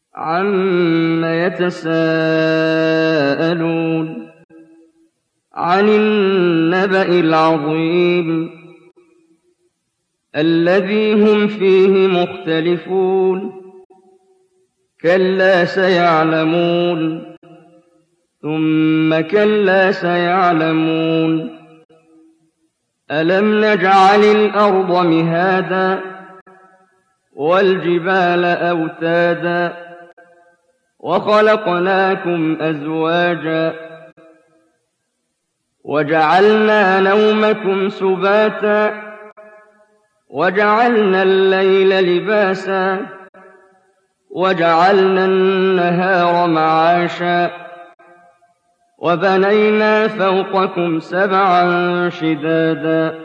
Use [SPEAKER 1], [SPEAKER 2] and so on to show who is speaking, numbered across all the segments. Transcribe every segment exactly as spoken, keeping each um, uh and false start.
[SPEAKER 1] عَمَّ يَتَسَاءَلُونَ عَنِ النَّبَإِ الْعَظِيمِ الَّذِي هُمْ فِيهِ مُخْتَلِفُونَ كَلَّا سَيَعْلَمُونَ ثُمَّ كَلَّا سَيَعْلَمُونَ أَلَمْ نَجْعَلِ الْأَرْضَ مِهَادًا وَالْجِبَالَ أَوْتَادًا وَخَلَقْنَاكُمْ أَزْوَاجًا وَجَعَلْنَا نَوْمَكُمْ سُبَاتًا وَجَعَلْنَا اللَّيْلَ لِبَاسًا وَجَعَلْنَا النَّهَارَ مَعَاشًا وَبَنَيْنَا فَوْقَكُمْ سَبْعًا شِدَادًا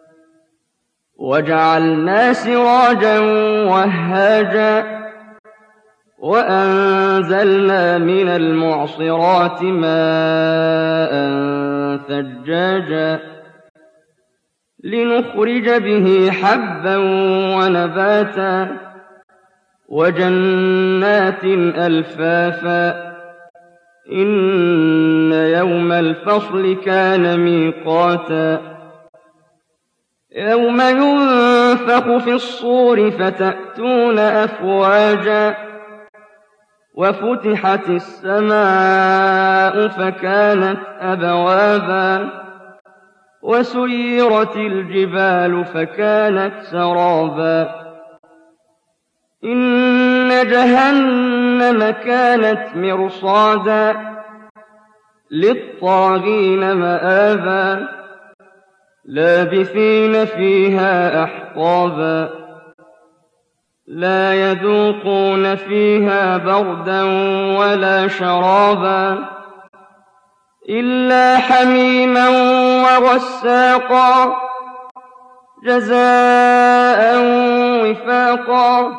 [SPEAKER 1] وَجَعَلْنَا سِرَاجًا وَهَّاجًا وَأَنزَلْنَا مِنَ الْمُعْصِرَاتِ مَاءً ثَجَّاجًا لِّنُخْرِجَ بِهِ حَبًّا وَنَبَاتًا وَجَنَّاتٍ أَلْفَافًا إِنَّ يَوْمَ الْفَصْلِ كَانَ مِيقَاتًا يَوْمَ يُنفَخُ فِي الصُّورِ فَتَأْتُونَ أَفْوَاجًا وَفُتِحَتِ السَّمَاءُ فَكَانَتْ أَبْوَابًا وَسُيِّرَتِ الْجِبَالُ فَكَانَتْ سَرَابًا إِنَّ جَهَنَّمَ كَانَتْ مِرْصَادًا لِّلطَّاغِينَ مَآبًا لَّابِثِينَ فِيهَا أَحْقَابًا لَّا يَذُوقُونَ فِيهَا بَرْدًا وَلَا شَرَابًا إِلَّا حَمِيمًا وَغَسَّاقًا جَزَاءً وِفَاقًا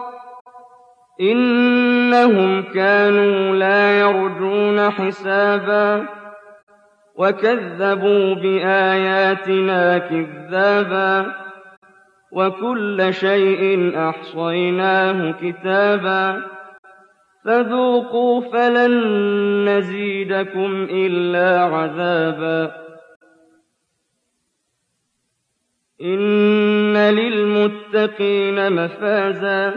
[SPEAKER 1] إِنَّهُمْ كَانُوا لَا يَرْجُونَ حِسَابًا وَكَذَّبُوا بِآيَاتِنَا كِذَّابًا وَكُلَّ شَيْءٍ أَحْصَيْنَاهُ كِتَابًا فَذُوقُوا فَلَن نَّزِيدَكُمْ إِلَّا عَذَابًا إِنَّ لِلْمُتَّقِينَ مَفَازًا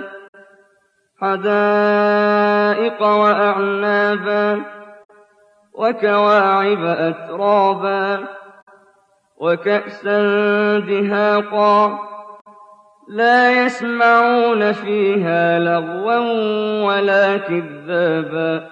[SPEAKER 1] حَدَائِقَ وَأَعْنَابًا وَكَوَاعِبَ أَتْرَابًا وَكَأْسًا دِهَاقًا لَّا يَسْمَعُونَ فِيهَا لَغْوًا وَلَا كِذَّابًا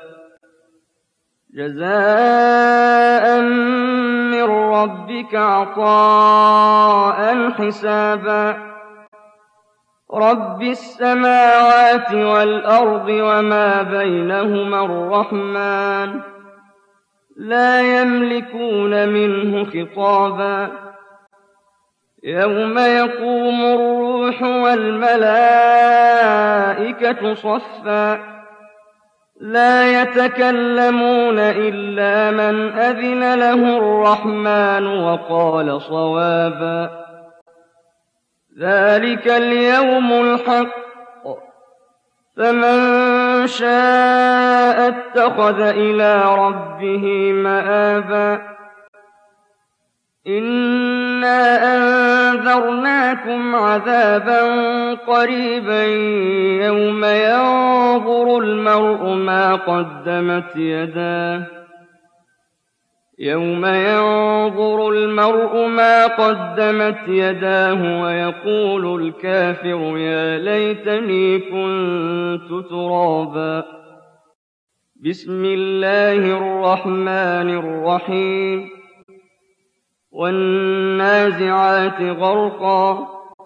[SPEAKER 1] جَزَاءً مِّن رَّبِّكَ عَطَاءً حِسَابًا رَّبِّ السَّمَاوَاتِ وَالْأَرْضِ وَمَا بَيْنَهُمَا الرَّحْمَٰنُ لَا يَمْلِكُونَ مِنْهُ خِطَابًا يَوْمَ يَقُومُ الرُّوحُ وَالْمَلَائِكَةُ صَفًّا لَّا يَتَكَلَّمُونَ إِلَّا مَنْ أَذِنَ لَهُ الرَّحْمَٰنُ وَقَالَ صَوَابًا ذَٰلِكَ الْيَوْمُ الْحَقُّ فَمَن شَاءَ اتَّخَذَ إِلَىٰ رَبِّهِ مَآبًا إِنَّا أَنذَرْنَاكُمْ عَذَابًا قَرِيبًا يَوْمَ يَنظُرُ الْمَرْءُ مَا قَدَّمَتْ يَدَاهُ يَوْمَ يَنظُرُ الْمَرْءُ مَا قَدَّمَتْ يَدَاهُ وَيَقُولُ الْكَافِرُ يَا لَيْتَنِي كُنتُ تُرَابًا بِسْمِ اللَّهِ الرَّحْمَٰنِ الرَّحِيمِ وَالنَّازِعَاتِ غَرْقًا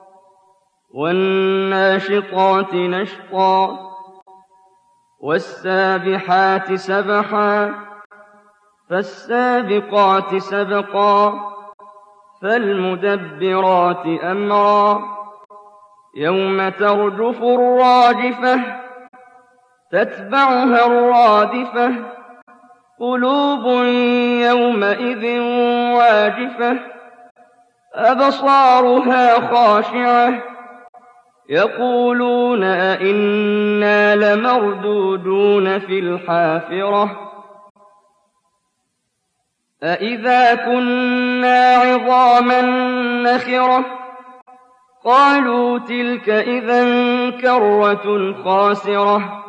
[SPEAKER 1] وَالنَّاشِطَاتِ نَشْطًا وَالسَّابِحَاتِ سَبْحًا فَالسَّابِقَاتِ سَبْقًا فَالْمُدَبِّرَاتِ أَمْرًا يَوْمَ تَرْجُفُ الرَّاجِفَةُ تَتْبَعُهَا الرَّادِفَةُ قُلُوبٌ يَوْمَئِذٍ وَاجِفَةٌ أَبْصَارُهَا خَاشِعَةٌ يقولون أئنا لمردودون في الحافرة أئذا كنا عظاما نخرة قالوا تلك إذا كرة خاسرة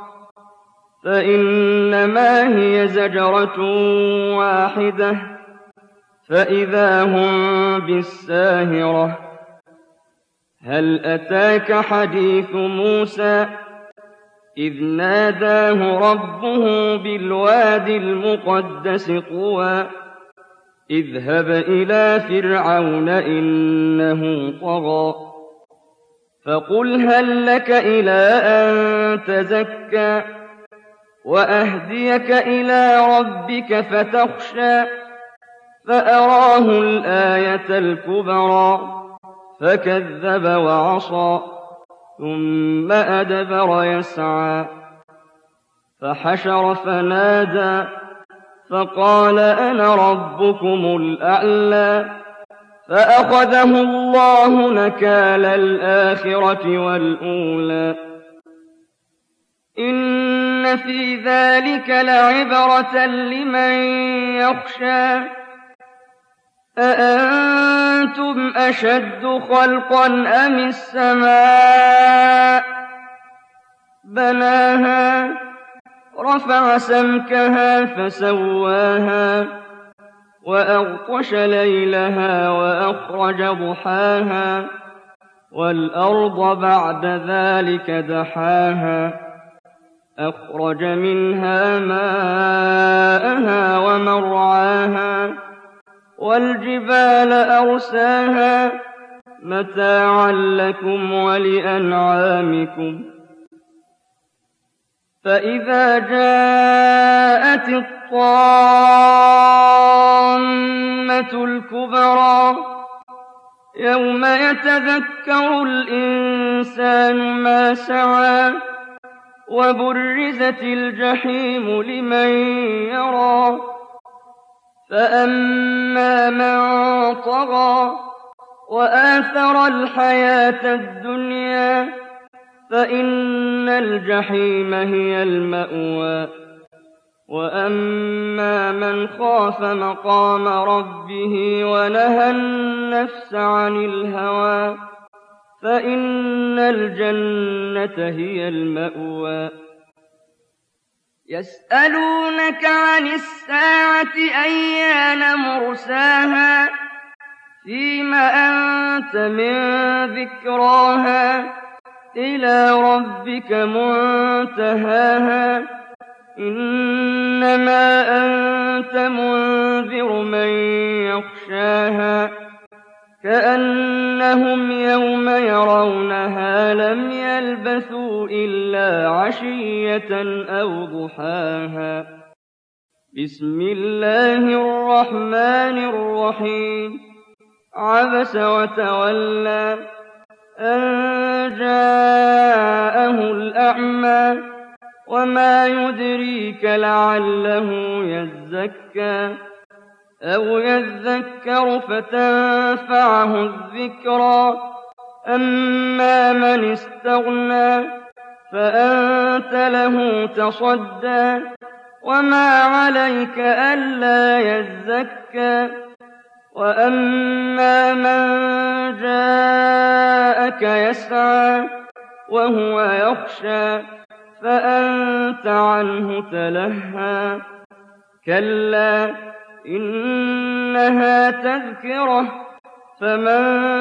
[SPEAKER 1] فإنما هي زجرة واحدة فإذا هم بالساهرة هل أتاك حديث موسى إذ ناداه ربه بالواد المقدس طوى اذهب إلى فرعون إنه طغى فقل هل لك إلى أن تزكى وأهديك إلى ربك فتخشى فأراه الآية الكبرى فكذب وعصى ثم أدبر يسعى فحشر فنادى فقال أنا ربكم الأعلى فأخذه الله نكال الآخرة والأولى إن في ذلك لعبرة لمن يخشى أأنتم أشد خلقا أم السماء بناها رفع سمكها فسواها وأغطش ليلها وأخرج ضحاها والأرض بعد ذلك دحاها أخرج منها ماءها ومرعاها والجبال أرساها متاعا لكم ولأنعامكم فإذا جاءت الطامة الكبرى يوم يتذكر الإنسان ما سعى وبرزت الجحيم لمن يرى فأما من طغى وآثر الحياة الدنيا فإن الجحيم هي المأوى وأما من خاف مقام ربه ونهى النفس عن الهوى فإن الجنة هي المأوى يسألونك عن الساعة أيان مرساها فيم أنت من ذكراها إلى ربك منتهاها إنما أنت منذر من يخشاها كأنهم يوم يرونها لم يلبثوا إلا عشية أو ضحاها بسم الله الرحمن الرحيم عبس وتولى أن جاءه الأعمى وما يدريك لعله يزكى أو يذكر فتنفعه الذكرى أما من استغنى فأنت له تصدى وما عليك ألا يزكى وأما من جاءك يسعى وهو يخشى فأنت عنه تلهى كلا إنها تذكرة فمن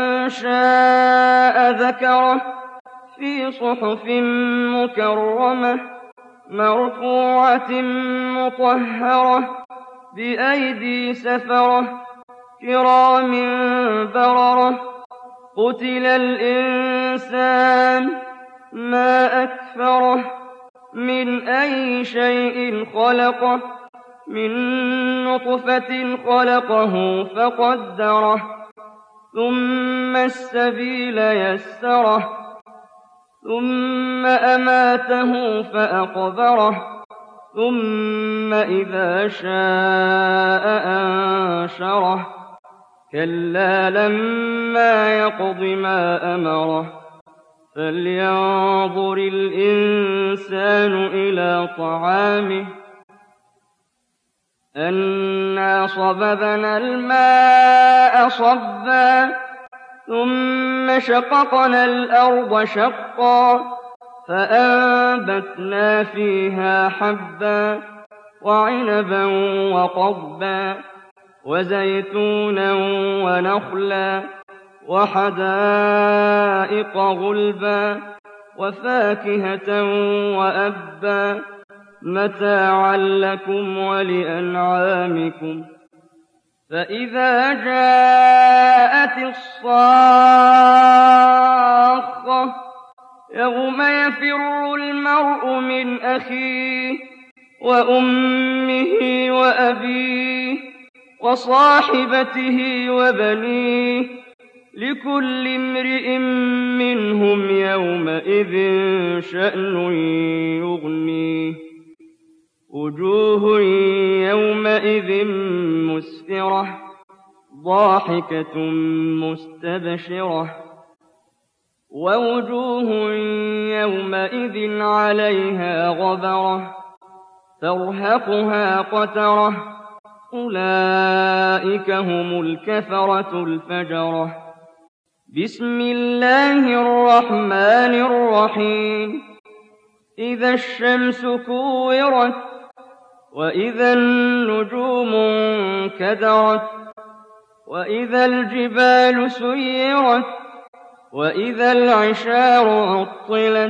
[SPEAKER 1] شاء ذكره في صحف مكرمة مرفوعة مطهرة بأيدي سفرة كرام بررة قتل الإنسان ما أكفره من أي شيء خلقه من نطفة خلقه فقدره ثم السبيل يسره ثم أماته فأقبره ثم إذا شاء أنشره كلا لما يقض ما أمره فلينظر الإنسان إلى طعامه أنا صببنا الماء صبا ثم شققنا الأرض شقا فأنبتنا فيها حبا وعنبا وقضبا وزيتونا ونخلا وحدائق غلبا وفاكهة وأبا متاعا لكم ولأنعامكم فإذا جاءت الصاخة يوم يفر المرء من أخيه وأمه وأبيه وصاحبته وبنيه لكل امرئ منهم يومئذ شأن يغنيه وجوه يومئذ مسفرة ضاحكة مستبشرة ووجوه يومئذ عليها غبرة ترهقها قترة أولئك هم الكفرة الفجرة بسم الله الرحمن الرحيم إذا الشمس كورت وإذا النجوم انكدرت وإذا الجبال سيرت وإذا العشار عطلت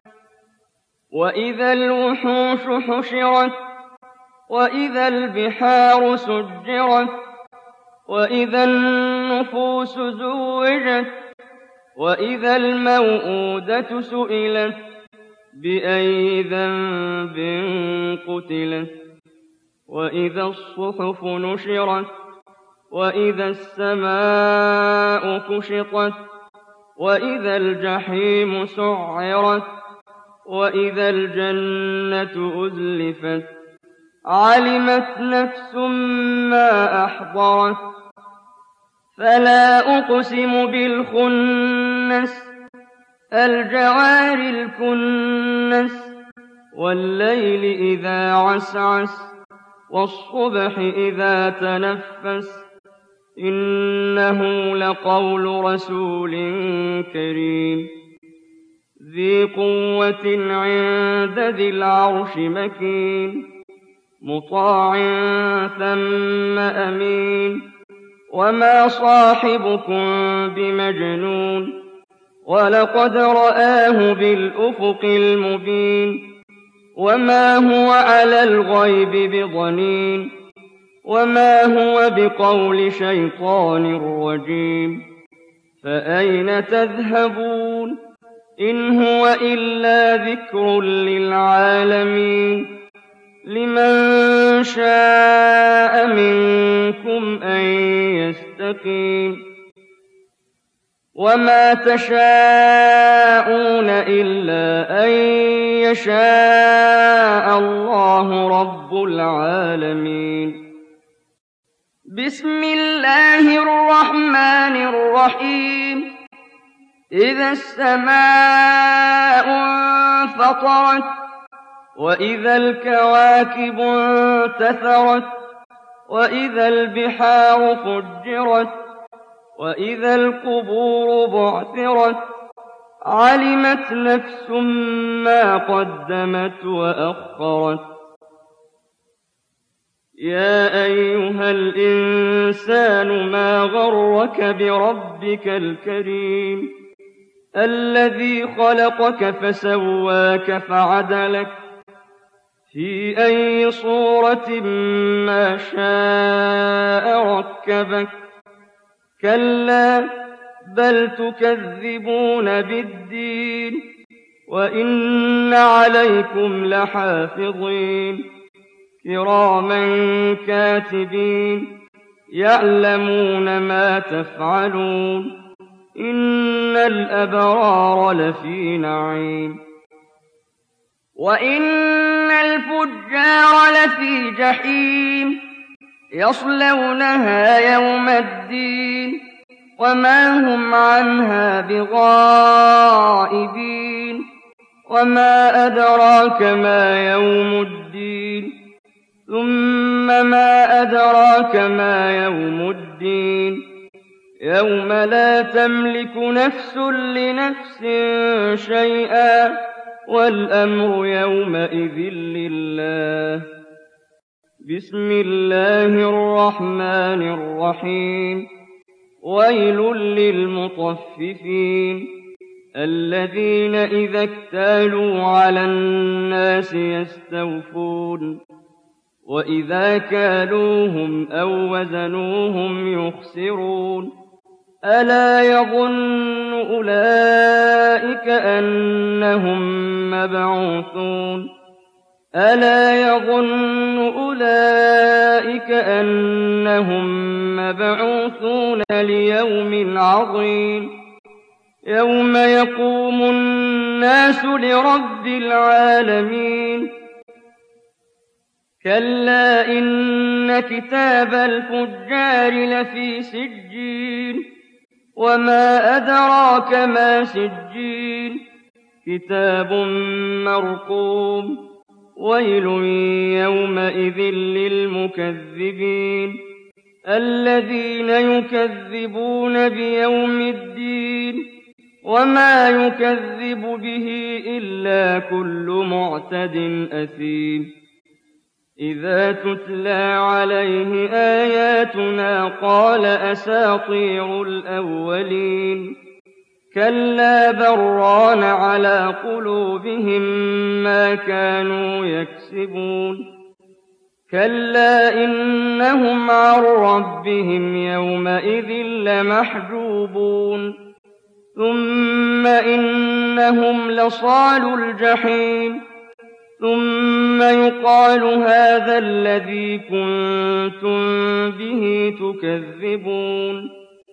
[SPEAKER 1] وإذا الوحوش حشرت وإذا البحار سجرت وإذا النفوس زوجت وإذا الموءودة سئلت بأي ذنب قتلت وإذا الصحف نشرت وإذا السماء كشطت وإذا الجحيم سعرت وإذا الجنة أزلفت علمت نفس ما أحضرت فلا أقسم بالخنس الجوار الكنس والليل إذا عسعس والصبح إذا تنفس إنه لقول رسول كريم ذي قوة عند ذي العرش مكين مطاع ثم أمين وما صاحبكم بمجنون ولقد رآه بالأفق المبين وما هو على الغيب بضنين وما هو بقول شيطان رجيم فأين تذهبون إن هو إلا ذكر للعالمين لمن شاء منكم أن يستقيم وما تشاءون إلا أن يشاء الله رب العالمين بسم الله الرحمن الرحيم إذا السماء انفطرت وإذا الكواكب انتثرت وإذا البحار فجرت وإذا القبور بعثرت علمت نفس ما قدمت وأخرت يا أيها الإنسان ما غرك بربك الكريم الذي خلقك فسواك فعدلك في أي صورة ما شاء ركبك كلا بل تكذبون بالدين وإن عليكم لحافظين كراما كاتبين يعلمون ما تفعلون إن الأبرار لفي نعيم وإن الفجار لفي جحيم يصلونها يوم الدين وما هم عنها بغائبين وما أدراك ما يوم الدين ثم ما أدراك ما يوم الدين يوم لا تملك نفس لنفس شيئا والأمر يومئذ لله. بسم الله الرحمن الرحيم. ويل للمطففين الذين إذا اكتالوا على الناس يستوفون وإذا كالوهم أو وزنوهم يخسرون. ألا يظن أولئك أنهم مبعوثون ألا يظن أولئك أنهم مبعوثون ليوم عظيم يوم يقوم الناس لرب العالمين. كلا إن كتاب الفجار لفي سجين وما أدراك ما سجين كتاب مرقوم. ويل يومئذ للمكذبين الذين يكذبون بيوم الدين وما يكذب به إلا كل معتد أثيم. إذا تتلى عليه آياتنا قال أساطير الأولين. كلا بران على قلوبهم ما كانوا يكسبون. كلا إنهم عن ربهم يومئذ لمحجوبون. ثم إنهم لصالو الجحيم ثم يقال هذا الذي كنتم به تكذبون.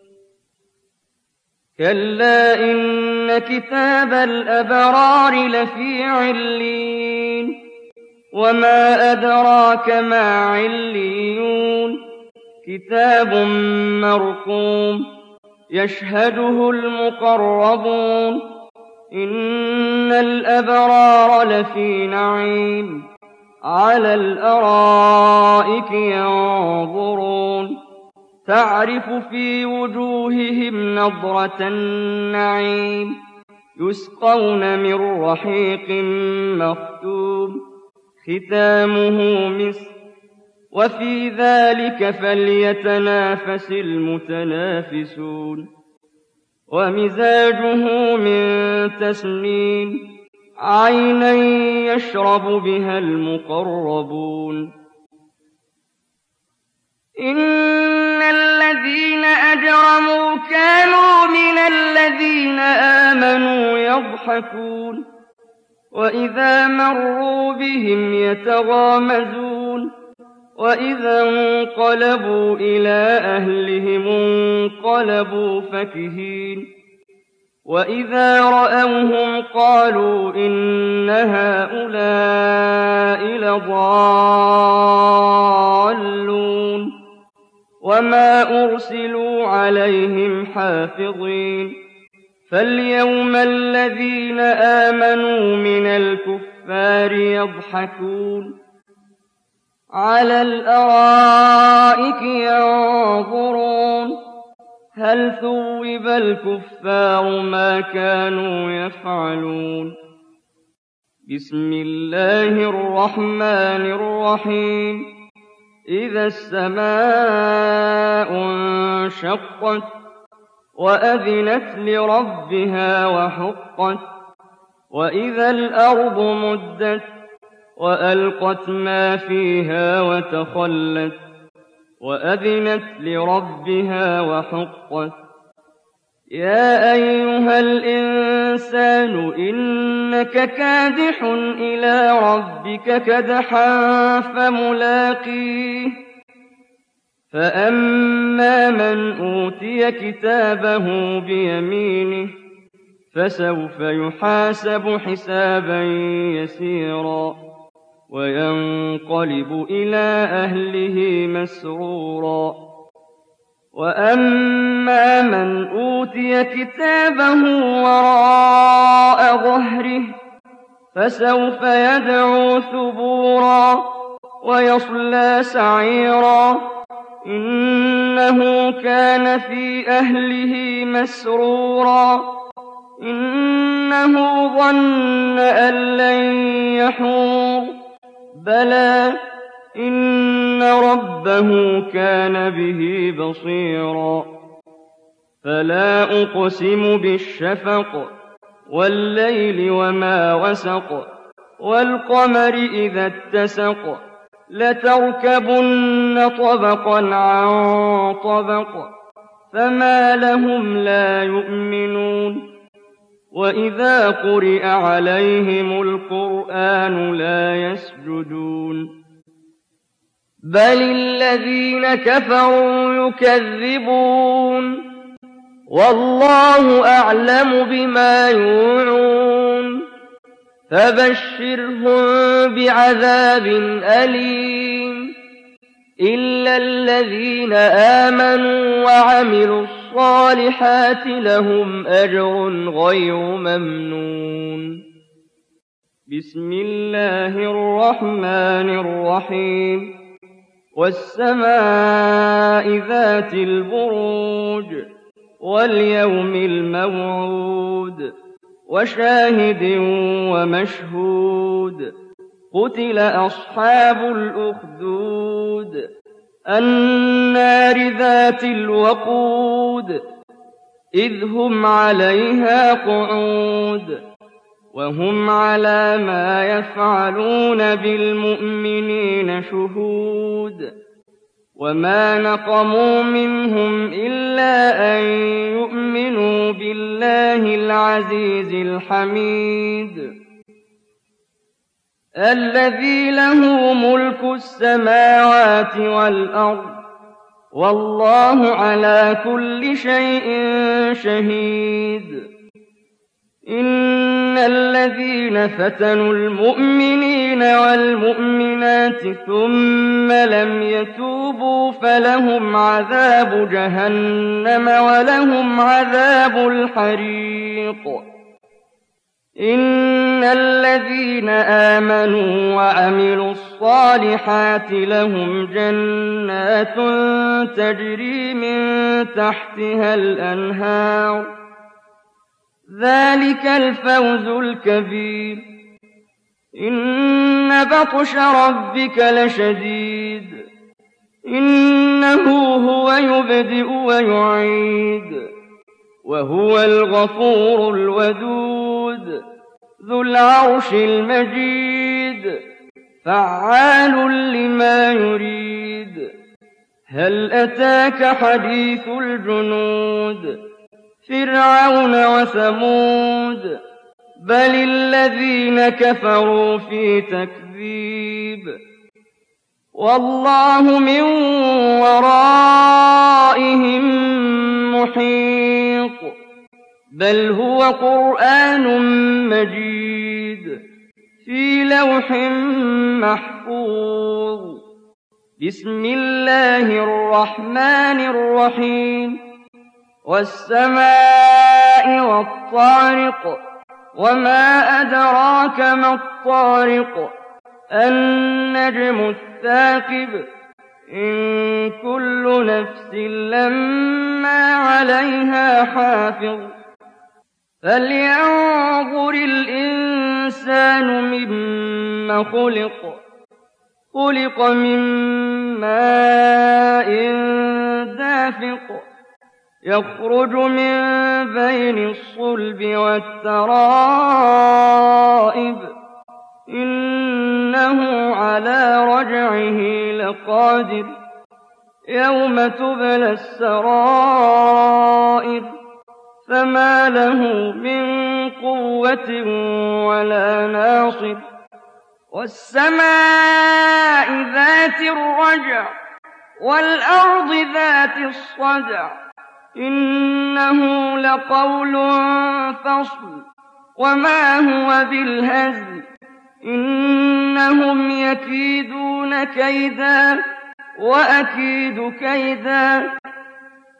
[SPEAKER 1] كلا إن كتاب الأبرار لفي عليين وما أدراك ما عليون كتاب مرقوم يشهده المقربون. إن الأبرار لفي نعيم على الأرائك ينظرون تعرف في وجوههم نضرة النعيم يسقون من رحيق مختوم ختامه مسك وفي ذلك فليتنافس المتنافسون. ومزاجه من تسنيم عينا يشرب بها المقربون. إن الذين أجرموا كانوا من الذين آمنوا يضحكون وإذا مروا بهم يتغامزون وإذا انقلبوا إلى أهلهم انقلبوا فكهين وإذا رأوهم قالوا إن هؤلاء لضالون وما أرسلوا عليهم حافظين. فاليوم الذين آمنوا من الكفار يضحكون على الأرائك ينظرون هل ثوب الكفار ما كانوا يفعلون. بسم الله الرحمن الرحيم. إذا السماء انشقت وأذنت لربها وحقت وإذا الأرض مدت وألقت ما فيها وتخلت وأذنت لربها وحقت. يا أيها الإنسان إنك كادح إلى ربك كدحا فملاقيه. فأما من أوتي كتابه بيمينه فسوف يحاسب حسابا يسيرا وينقلب إلى أهله مسرورا وَأَمَّا مَنْ أُوتِيَ كِتَابَهُ وَرَاءَ ظَهْرِهِ فَسَوْفَ يَدْعُو ثُبُورًا وَيَصْلَىٰ سَعِيرًا إِنَّهُ كَانَ فِي أَهْلِهِ مَسْرُورًا إِنَّهُ ظَنَّ أَن لَّن يَحُورَ بَلَىٰ إِنَّ رَبَّهُ كَانَ بِهِ بَصِيرًا فَلَا أُقْسِمُ بِالشَّفَقِ وَاللَّيْلِ وَمَا وَسَقَ وَالْقَمَرِ إِذَا اتَّسَقَ لَتَرْكَبُنَّ طَبَقًا عَن طَبَقٍ فَمَا لَهُمْ لَا يُؤْمِنُونَ وَإِذَا قُرِئَ عَلَيْهِمُ الْقُرْآنُ لَا يَسْجُدُونَ بَلِ الَّذِينَ كَفَرُوا يُكَذِّبُونَ وَاللَّهُ أَعْلَمُ بِمَا يُوعُونَ فَبَشِّرْهُم بِعَذَابٍ أَلِيمٍ إِلَّا الَّذِينَ آمَنُوا وَعَمِلُوا الصَّالِحَاتِ لَهُمْ أَجْرٌ غَيْرُ مَمْنُونٍ بسم الله الرحمن الرحيم وَالسَّمَاءِ ذَاتِ الْبُرُوجِ وَالْيَوْمِ الْمَوْعُودِ وَشَاهِدٍ وَمَشْهُودٍ قُتِلَ أَصْحَابُ الْأُخْدُودِ النَّارِ ذَاتِ الْوَقُودِ إِذْ هُمْ عَلَيْهَا قُعُودٌ وَهُمْ عَلَىٰ مَا يَفْعَلُونَ بِالْمُؤْمِنِينَ شُهُودٌ وَمَا نَقَمُوا مِنْهُمْ إِلَّا أَن يُؤْمِنُوا بِاللَّهِ الْعَزِيزِ الْحَمِيدِ الَّذِي لَهُ مُلْكُ السَّمَاوَاتِ وَالْأَرْضِ وَاللَّهُ عَلَىٰ كُلِّ شَيْءٍ شَهِيدٌ إِنَّ الَّذِينَ فَتَنُوا الْمُؤْمِنِينَ وَالْمُؤْمِنَاتِ ثُمَّ لَمْ يَتُوبُوا فَلَهُمْ عَذَابُ جَهَنَّمَ وَلَهُمْ عَذَابُ الْحَرِيقِ إِنَّ الَّذِينَ آمَنُوا وَعَمِلُوا الصَّالِحَاتِ لَهُمْ جَنَّاتٌ تَجْرِي مِن تَحْتِهَا الْأَنْهَارُ ذَٰلِكَ الْفَوْزُ الْكَبِيرُ إِنَّ بَطْشَ رَبِّكَ لَشَدِيدٌ إِنَّهُ هُوَ يُبْدِئُ وَيُعِيدُ وَهُوَ الْغَفُورُ الْوَدُودُ ذُو الْعَرْشِ الْمَجِيدُ فَعَّالٌ لِّمَا يُرِيدُ هَلْ أَتَاكَ حَدِيثُ الْجُنُودِ فِرْعَوْنَ وَثَمُودَ بَلِ الَّذِينَ كَفَرُوا فِي تَكْذِيبٍ وَاللَّهُ مِن وَرَائِهِم مُّحِيطٌ بَلْ هُوَ قُرْآنٌ مَّجِيدٌ فِي لَوْحٍ مَّحْفُوظٍ بسم الله الرحمن الرحيم وَالسَّمَاءِ وَالطَّارِقِ وَمَا أَدْرَاكَ مَا الطَّارِقُ النَّجْمُ الثَّاقِبُ إِن كُلُّ نَفْسٍ لَّمَّا عَلَيْهَا حَافِظٌ فَلْيَنظُرِ الْإِنسَانُ مِمَّ خُلِقَ خُلِقَ مِن مَّاءٍ دَافِقٍ يَخْرُجُ مِن بَيْنِ الصُّلْبِ وَالتَّرَائِبِ إِنَّهُ عَلَىٰ رَجْعِهِ لَقَادِرٌ يَوْمَ تُبْلَى السَّرَائِرُ فَمَا لَهُ مِن قُوَّةٍ وَلَا نَاصِرٍ وَالسَّمَاءِ ذَاتِ الرَّجْعِ وَالْأَرْضِ ذَاتِ الصَّدْعِ إِنَّهُ لَقَوْلٌ فَصْلٌ وَمَا هُوَ بِالْهَزْلِ إِنَّهُمْ يَكِيدُونَ كَيْدًا وَأَكِيدُ كَيْدًا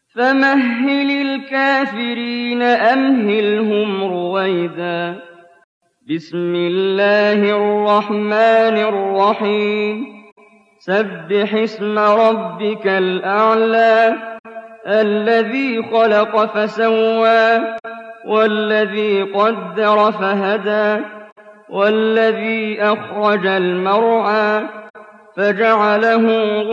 [SPEAKER 1] فمهل الكافرين أمهلهم رويدا بسم الله الرحمن الرحيم سبح اسم ربك الأعلى الذي خلق فسوى والذي قدر فهدى والذي أخرج المرعى فجعله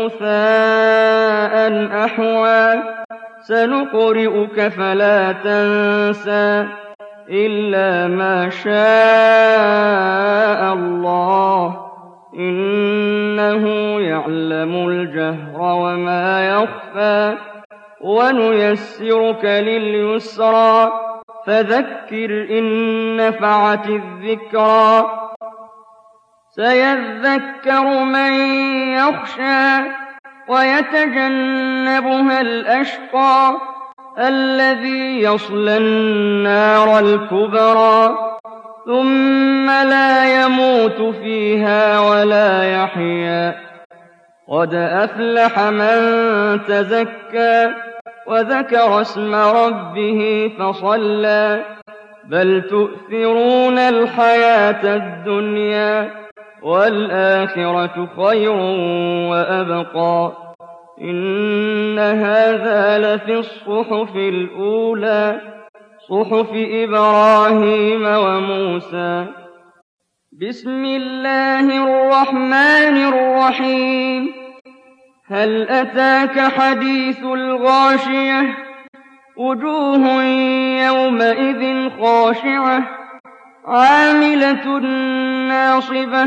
[SPEAKER 1] غثاء أحوى سنقرئك فلا تنسى إلا ما شاء الله إنه يعلم الجهر وما يخفى ونيسرك لليسرى فذكر إن نفعت الذكرى سيذكر من يخشى ويتجنبها الأشقى الذي يصلى النار الكبرى ثم لا يموت فيها ولا يحيا قد أفلح من تزكى وذكر اسم ربه فصلى بل تؤثرون الحياة الدنيا والآخرة خير وأبقى إن هذا لفي الصحف الأولى صحف إبراهيم وموسى بسم الله الرحمن الرحيم هل أتاك حديث الغاشية وجوه يومئذ خاشعة عاملة ناصبة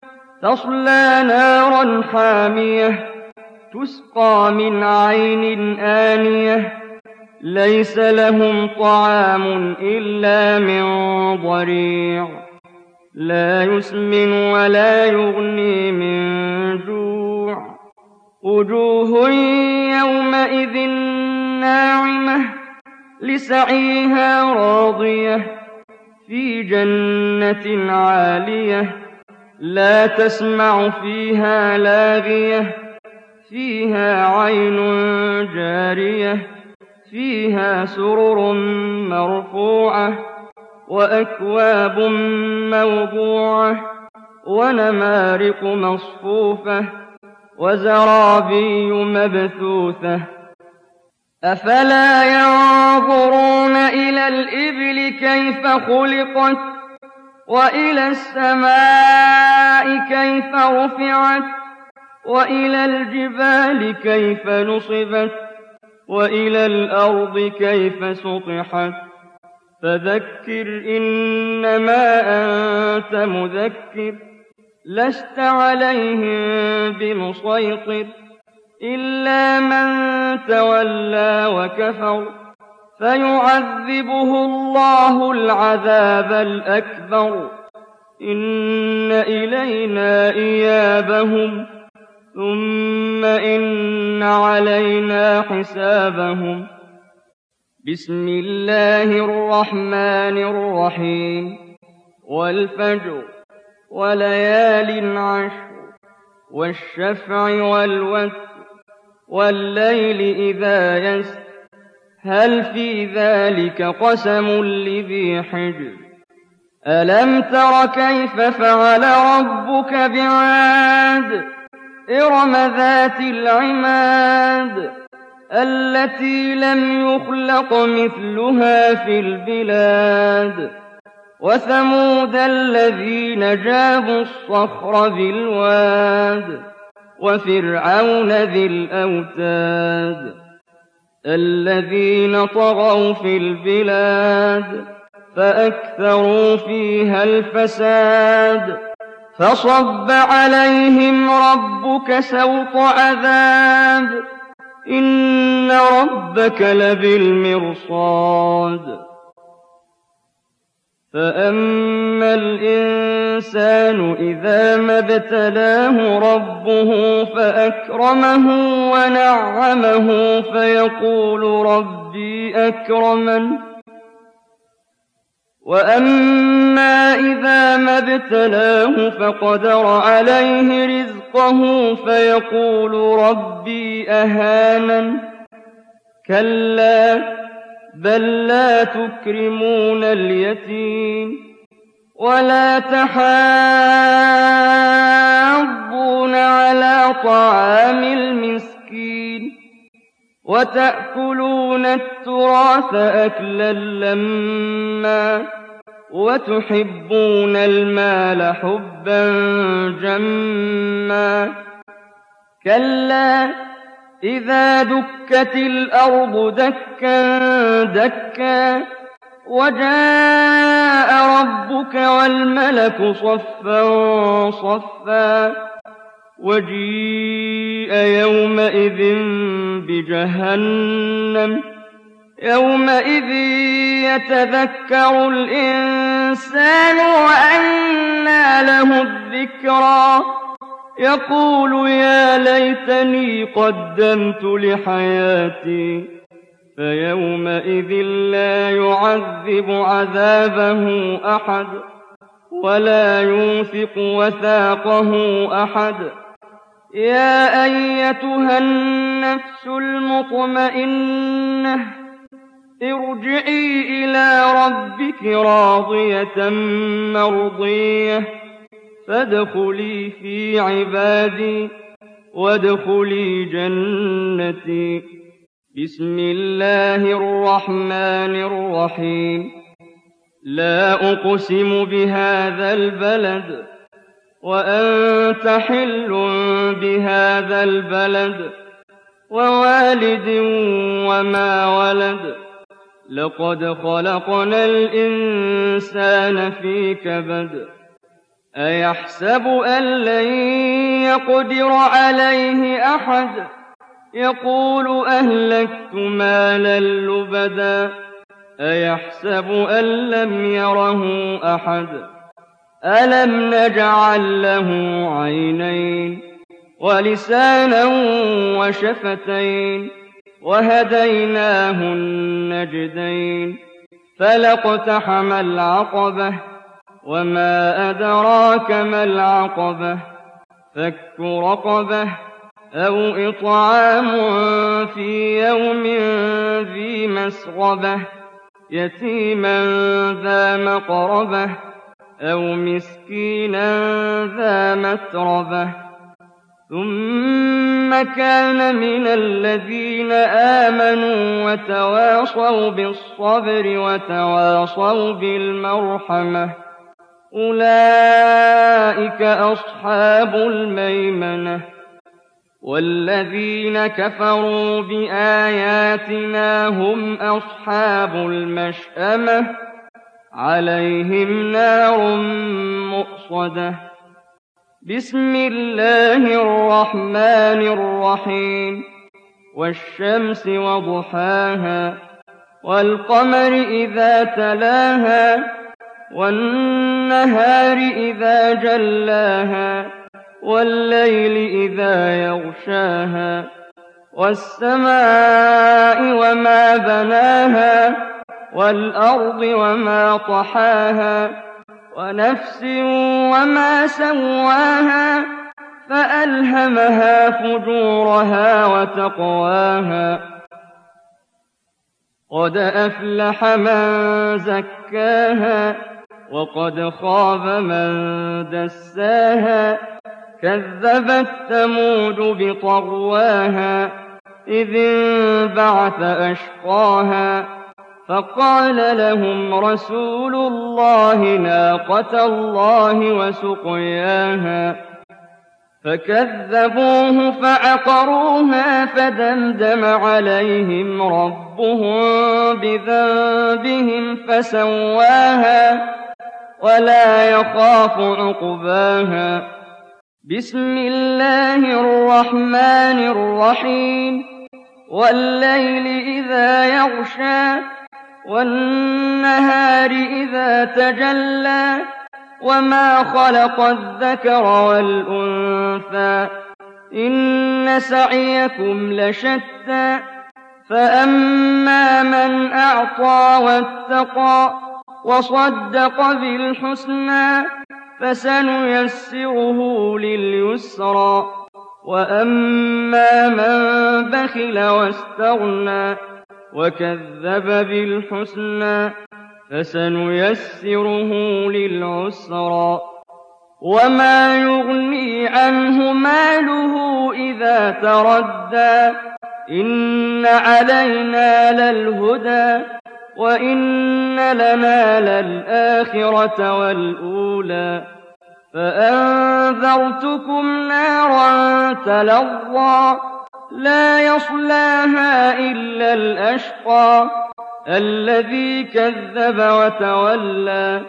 [SPEAKER 1] تصلى نارا حامية تسقى من عين آنية ليس لهم طعام إلا من ضريع لا يسمن ولا يغني من جوع وجوه يومئذ ناعمة لسعيها راضية في جنة عالية لا تسمع فيها لاغية فيها عين جارية فيها سرر مرفوعة وأكواب موضوعة ونمارق مصفوفة وزرابي مبثوثة أفلا ينظرون إلى الإبل كيف خلقت وإلى السماء كيف رفعت وإلى الجبال كيف نصبت وإلى الأرض كيف سطحت فذكر إنما أنت مذكر لست عليهم بمسيطر إلا من تولى وكفر فيعذبه الله العذاب الأكبر إن إلينا إيابهم ثم إن علينا حسابهم بسم الله الرحمن الرحيم والفجر وليال عشر والشفع والوتر والليل إذا يسر هل في ذلك قسم لذي حجر ألم تر كيف فعل ربك بعاد إرم ذات العماد التي لم يخلق مثلها في البلاد وثمود الذين جابوا الصخر بالواد وفرعون ذي الأوتاد الذين طغوا في البلاد فأكثروا فيها الفساد فصب عليهم ربك سوط عذاب إن ربك لبالمرصاد فأما الإنسان إذا ما ابتلاه ربه فأكرمه ونعمه فيقول ربي أكرمن وأما إذا ما ابتلاه فقدر عليه رزقه فيقول ربي أهانن كَلَّا بَل لَّا تُكْرِمُونَ الْيَتِيمَ وَلَا تَحَاضُّونَ عَلَىٰ طَعَامِ الْمِسْكِينِ وَتَأْكُلُونَ التُّرَاثَ أَكْلًا لَّمًّا وَتُحِبُّونَ الْمَالَ حُبًّا جَمًّا كَلَّا إِذَا دُكَّتِ الْأَرْضُ دَكًّا دَكًّا وَجَاءَ رَبُّكَ وَالْمَلَكُ صَفًّا صَفًّا وَجِيءَ يَوْمَئِذٍ بِجَهَنَّمَ يَوْمَئِذٍ يَتَذَكَّرُ الْإِنسَانُ وَأَنَّىٰ لَهُ الذِّكْرَىٰ يَقُولُ يَا لَيْتَنِي قَدَّمْتُ لِحَيَاتِي فَيَوْمَئِذٍ لَّا يُعَذِّبُ عَذَابَهُ أَحَدٌ وَلَا يُوثِقُ وَثَاقَهُ أَحَدٌ يَا أَيَّتُهَا النَّفْسُ الْمُطْمَئِنَّةُ ارْجِعِي إِلَىٰ رَبِّكِ رَاضِيَةً مَّرْضِيَّةً فَادْخُلِي فِي عِبَادِي وَادْخُلِي جَنَّتِي بسم الله الرحمن الرحيم لا أقسم بهذا البلد وأنت حل بهذا البلد ووالد وما ولد لقد خلقنا الإنسان في كبد أيحسب أن لن يقدر عليه أحد يقول أهلكت مالا لبدا أيحسب أن لم يره أحد ألم نجعل له عينين ولسانا وشفتين وهديناه النجدين فلاقتحم العقبة وما أدراك ما العقبة فك رقبة أو إطعام في يوم ذي مسغبة يتيما ذا مقربة أو مسكينا ذا متربة ثم كان من الذين آمنوا وتواصوا بالصبر وتواصوا بالمرحمة أولئك أصحاب الميمنة والذين كفروا بآياتنا هم أصحاب المشأمة عليهم نار مؤصدة بسم الله الرحمن الرحيم والشمس وضحاها والقمر إذا تلاها والنهار إذا جلاها والليل إذا يغشاها والسماء وما بناها والأرض وما طحاها ونفس وما سواها فألهمها فجورها وتقواها قد أفلح من زكاها وقد خاب من دساها كذبت ثمود بطغواها إذ انبعث أشقاها فقال لهم رسول الله ناقة الله وسقياها فكذبوه فعقروها فدمدم عليهم ربهم بذنبهم فسواها ولا يخاف عقباها بسم الله الرحمن الرحيم والليل إذا يغشى والنهار إذا تجلى وما خلق الذكر والأنثى إن سعيكم لشتى فأما من أعطى واتقى وصدق بالحسنى فسنيسره لليسرى وأما من بخل واستغنى وكذب بالحسنى فسنيسره للعسرى وما يغني عنه ماله إذا تردى إن علينا للهدى وإن لنا للآخرة والأولى فأنذرتكم نارا تلظى لا يصلاها إلا الأشقى الذي كذب وتولى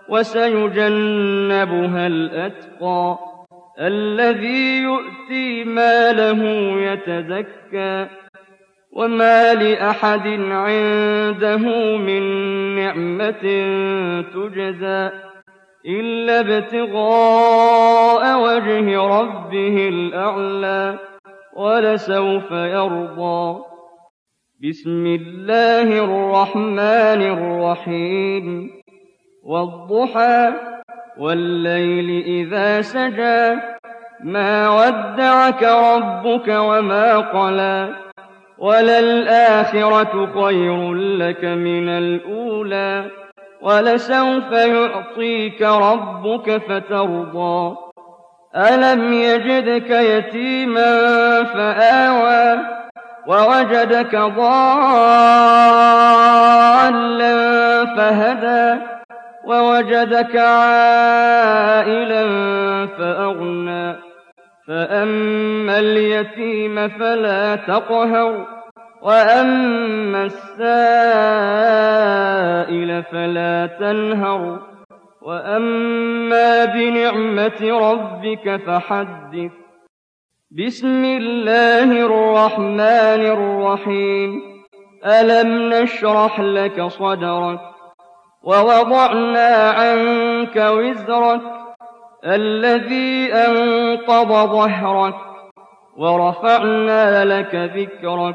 [SPEAKER 1] وسيجنبها الأتقى الذي يؤتي ماله يتزكى وما لأحد عنده من نعمة تجزى إلا ابتغاء وجه ربه الأعلى ولسوف يرضى بسم الله الرحمن الرحيم والضحى والليل إذا سجى ما ودعك ربك وما قلى وللآخرة خير لك من الأولى ولسوف يعطيك ربك فترضى ألم يجدك يتيما فآوى ووجدك ضالا فهدى ووجدك عائلا فأغنى فأما اليتيم فلا تقهر وأما السائل فلا تنهر وأما بنعمة ربك فحدث بسم الله الرحمن الرحيم ألم نشرح لك صدرك ووضعنا عنك وزرك الذي أنقض ظهرك ورفعنا لك ذكرك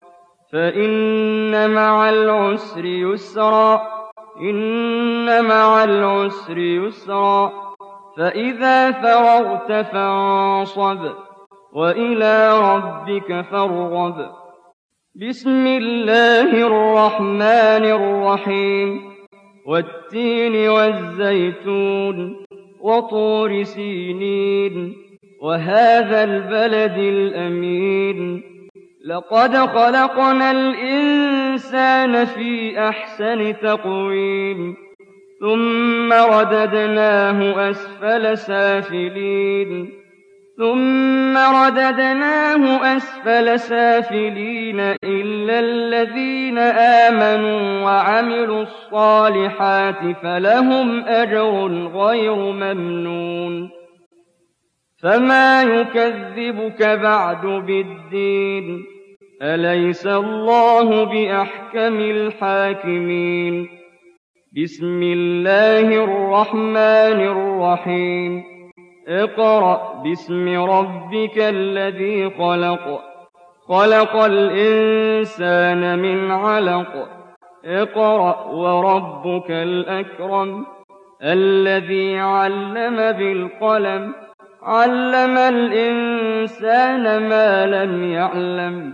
[SPEAKER 1] فإن مع العسر يسرا إن مع العسر يسرا فإذا فرغت فانصب وإلى ربك فارغب بسم الله الرحمن الرحيم والتين والزيتون وطور سينين وهذا البلد الأمين لقد خلقنا الإنسان في أحسن تقويم ثم رددناه أسفل سافلين ثم رددناه أسفل سافلين إلا الذين آمنوا وعملوا الصالحات فلهم أجر غير ممنون فما يكذبك بعد بالدين أليس الله بأحكم الحاكمين بسم الله الرحمن الرحيم اقرأ باسم ربك الذي خلق خلق الإنسان من علق اقرأ وربك الأكرم الذي علم بالقلم علم الإنسان ما لم يعلم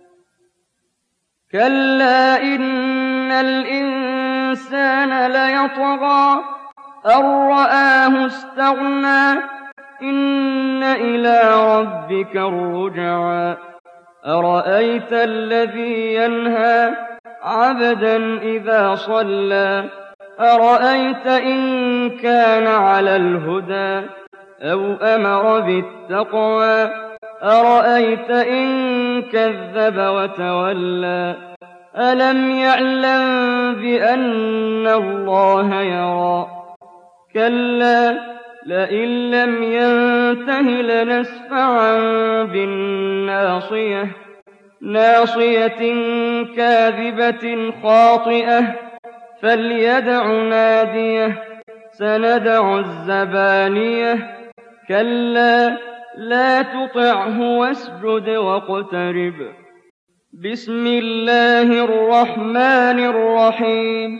[SPEAKER 1] كلا إن الإنسان ليطغى أن رآه استغنى إن إلى ربك الرجعى أرأيت الذي ينهى عبدا إذا صلى أرأيت إن كان على الهدى أو أمر بالتقوى أرأيت إن كذب وتولى ألم يعلم بأن الله يرى كلا لئن لم ينته لنسفعا بالناصية ناصية كاذبة خاطئة فليدع ناديه سندع الزبانية كلا لا تطعه واسجد واقترب بسم الله الرحمن الرحيم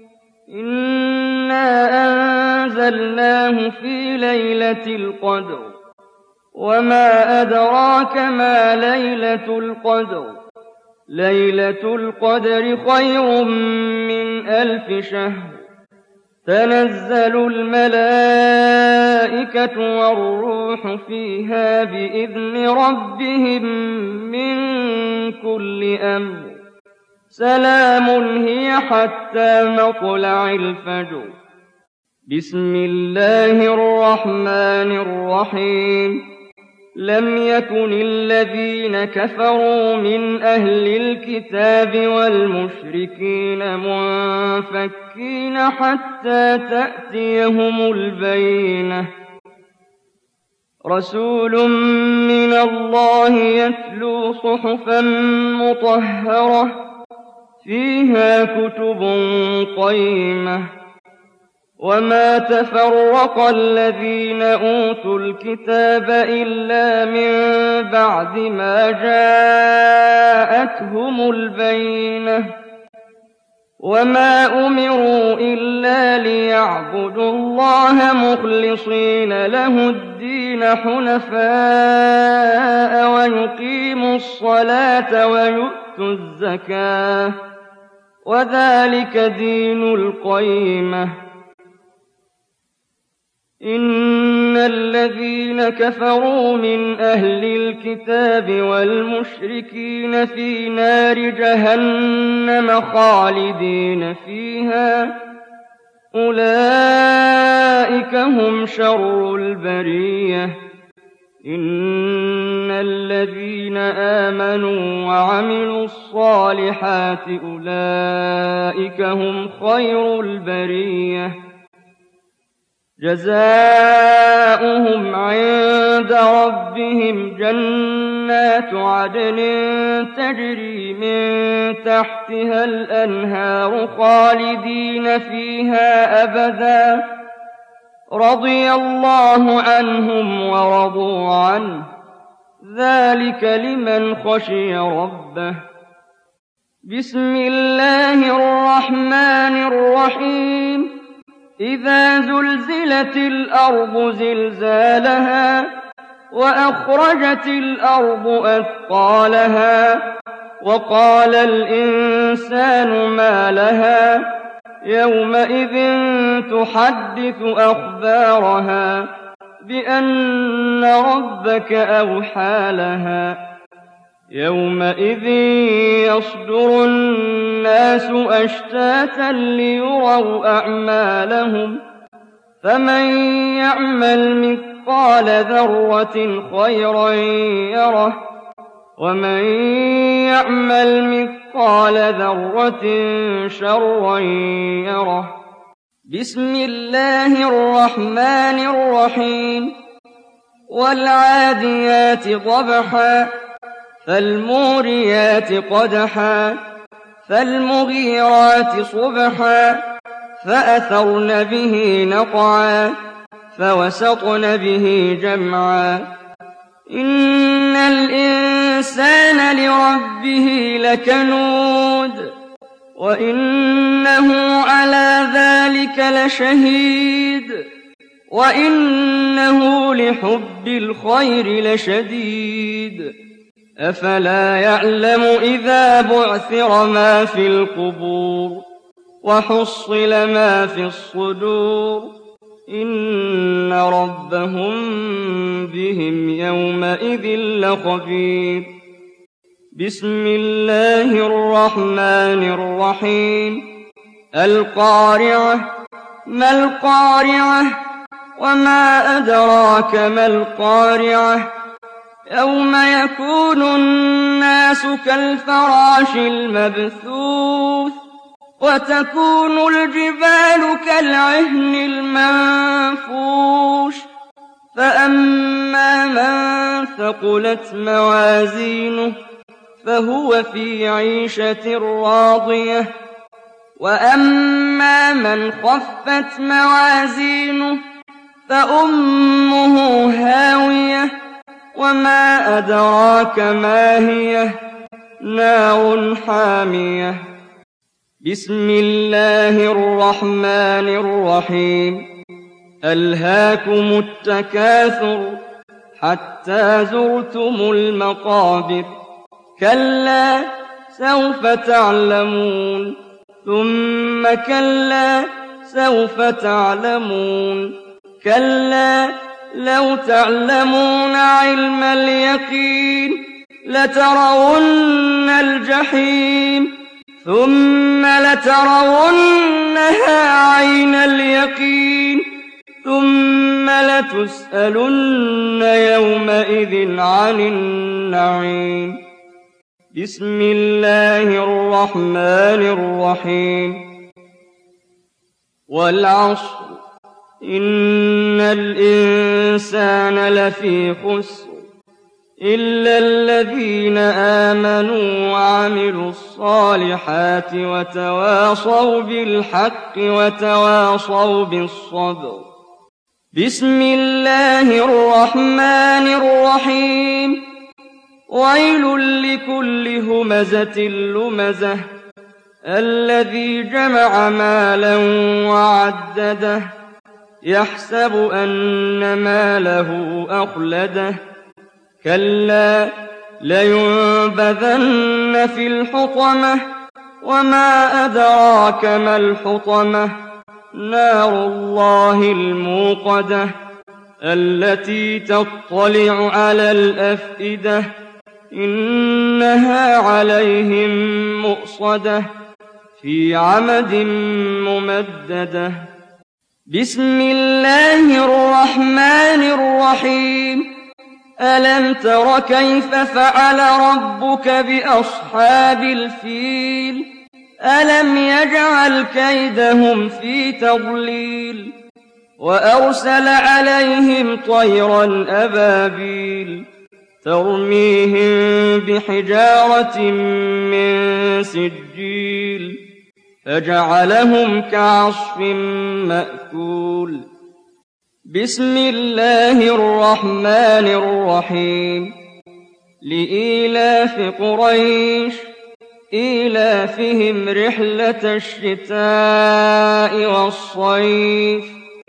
[SPEAKER 1] إنا أنزلناه في ليلة القدر وما أدراك ما ليلة القدر ليلة القدر خير من ألف شهر تنزل الملائكة والروح فيها بإذن ربهم من كل أمر سلام هي حتى مطلع الفجر. بسم الله الرحمن الرحيم. لم يكن الذين كفروا من أهل الكتاب والمشركين منفكين حتى تأتيهم البينة. رسول من الله يتلو صحفا مطهرة فيها كتب قيمة. وما تفرق الذين أوتوا الكتاب إلا من بعد ما جاءتهم البينة. وما أمروا إلا ليعبدوا الله مخلصين له الدين حنفاء ويقيموا الصلاة ويؤتوا الزكاة وذلك دين القيمة. إن الذين كفروا من أهل الكتاب والمشركين في نار جهنم خالدين فيها أولئك هم شر البرية. إن الذين آمنوا وعملوا الصالحات أولئك هم خير البرية. جزاؤهم عند ربهم جنات عدن تجري من تحتها الأنهار خالدين فيها أبدا رضي الله عنهم ورضوا عنه ذلك لمن خشي ربه. بسم الله الرحمن الرحيم. إذا زلزلت الأرض زلزالها وأخرجت الأرض أثقالها وقال الإنسان ما لها يومئذ تحدث أخبارها بأن ربك أوحى لها. يومئذ يصدر الناس أشتاتا ليروا أعمالهم فمن يعمل مثقال ذرة خيرا يره ومن يعمل مثقال ذرة شرا يره. بسم الله الرحمن الرحيم. والعاديات ضبحا فالموريات قدحا فالمغيرات صبحا فأثرن به نقعا فوسطن به جمعا. إن الإنسان لربه لكنود وإنه على ذلك لشهيد وإنه لحب الخير لشديد. أفلا يعلم إذا بعثر ما في القبور وحصل ما في الصدور إن ربهم بهم يومئذ لخبير. بسم الله الرحمن الرحيم. القارعة ما القارعة وما أدراك ما القارعة يوم يكون الناس كالفراش المبثوث وتكون الجبال كالعهن المنفوش. فأما من ثقلت موازينه فهو في عيشة راضية وأما من خفت موازينه فأمه هاوية وما أدراك ما هي نار حامية. بسم الله الرحمن الرحيم. ألهاكم التكاثر حتى زرتم المقابر كلا سوف تعلمون ثم كلا سوف تعلمون كلا لو تعلمون علم اليقين لترون الجحيم ثم لترونها عين اليقين ثم لتسألن يومئذ عن النعيم. بسم الله الرحمن الرحيم. والعصر إن الإنسان لفي خسر إلا الذين آمنوا وعملوا الصالحات وتواصوا بالحق وتواصوا بالصبر. بسم الله الرحمن الرحيم. ويل لكل همزة لمزة الذي جمع مالا وعدده يحسب أن ماله أخلده كلا لينبذن في الحطمة وما أدراك ما الحطمة نار الله الموقدة التي تطلع على الأفئدة إنها عليهم مؤصدة في عمد ممددة. بسم الله الرحمن الرحيم. ألم تر كيف فعل ربك بأصحاب الفيل ألم يجعل كيدهم في تضليل وأرسل عليهم طيرا أبابيل ترميهم بحجارة من سجيل فجعلهم كعصف مأكول. بسم الله الرحمن الرحيم. لإيلاف قريش إيلافهم رحلة الشتاء والصيف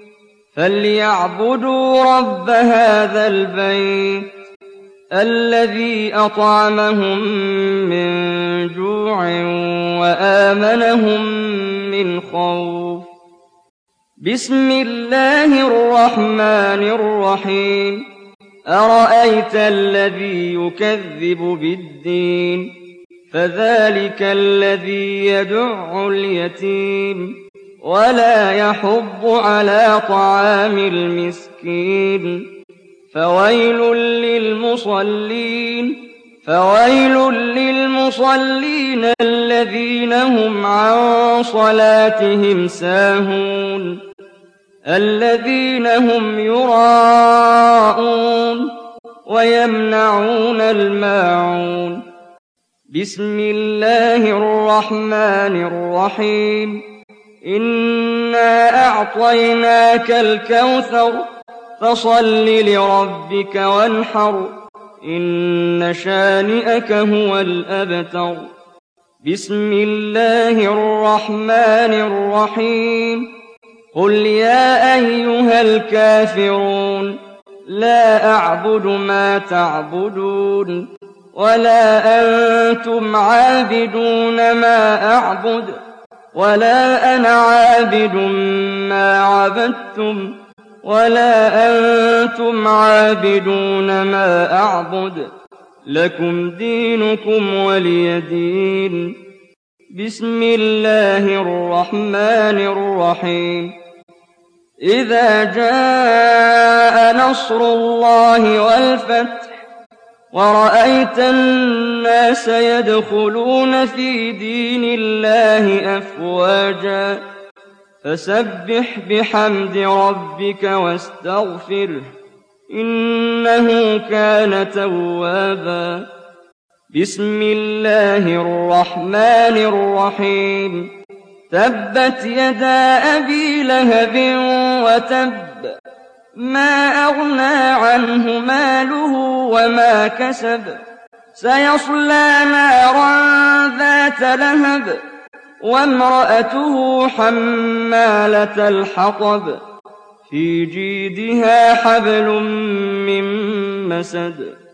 [SPEAKER 1] فليعبدوا رب هذا البيت الذي أطعمهم من جوع وآمنهم من خوف. بسم الله الرحمن الرحيم. أرأيت الذي يكذب بالدين فذلك الذي يدع اليتيم ولا يحض على طعام المسكين فويل للمصلين فويل للمصلين الذين هم عن صلاتهم ساهون الذين هم يراءون ويمنعون الماعون. بسم الله الرحمن الرحيم. إنا أعطيناك الكوثر فصل لربك وانحر إن شانئك هو الأبتر. بسم الله الرحمن الرحيم. قل يا أيها الكافرون لا أعبد ما تعبدون ولا أنتم عابدون ما أعبد ولا أنا عابد ما عبدتم ولا أنتم عابدون ما أعبد لكم دينكم ولي دين. بسم الله الرحمن الرحيم. إذا جاء نصر الله والفتح ورأيت الناس يدخلون في دين الله أفواجا فسبح بحمد ربك واستغفره إنه كان توابا. بسم الله الرحمن الرحيم. تبت يدا أبي لهب وتب ما أغنى عنه ماله وما كسب سيصلى نارا ذات لهب وامرأته حمالة الحطب في جيدها حبل من مسد.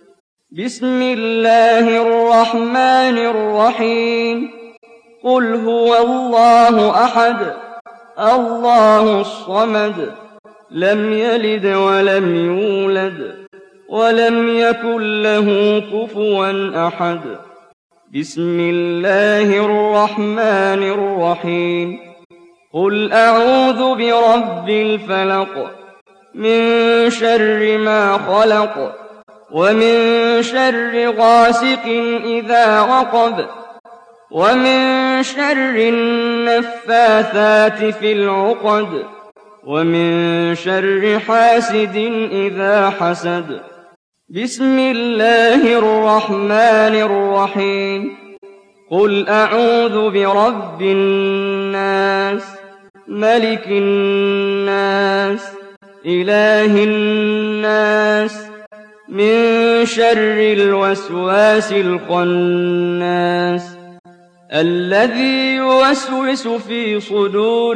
[SPEAKER 1] بسم الله الرحمن الرحيم قل هو الله أحد الله الصمد لم يلد ولم يولد ولم يكن له كفوا أحد بسم الله الرحمن الرحيم قل أعوذ برب الفلق من شر ما خلق ومن شر غاسق إذا وقب ومن شر النفاثات في العقد ومن شر حاسد إذا حسد بسم الله الرحمن الرحيم قل أعوذ برب الناس ملك الناس إله الناس من شر الوسواس الخناس الذي يوسوس في صدور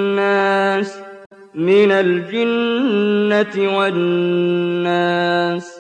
[SPEAKER 1] الناس من الجنة والناس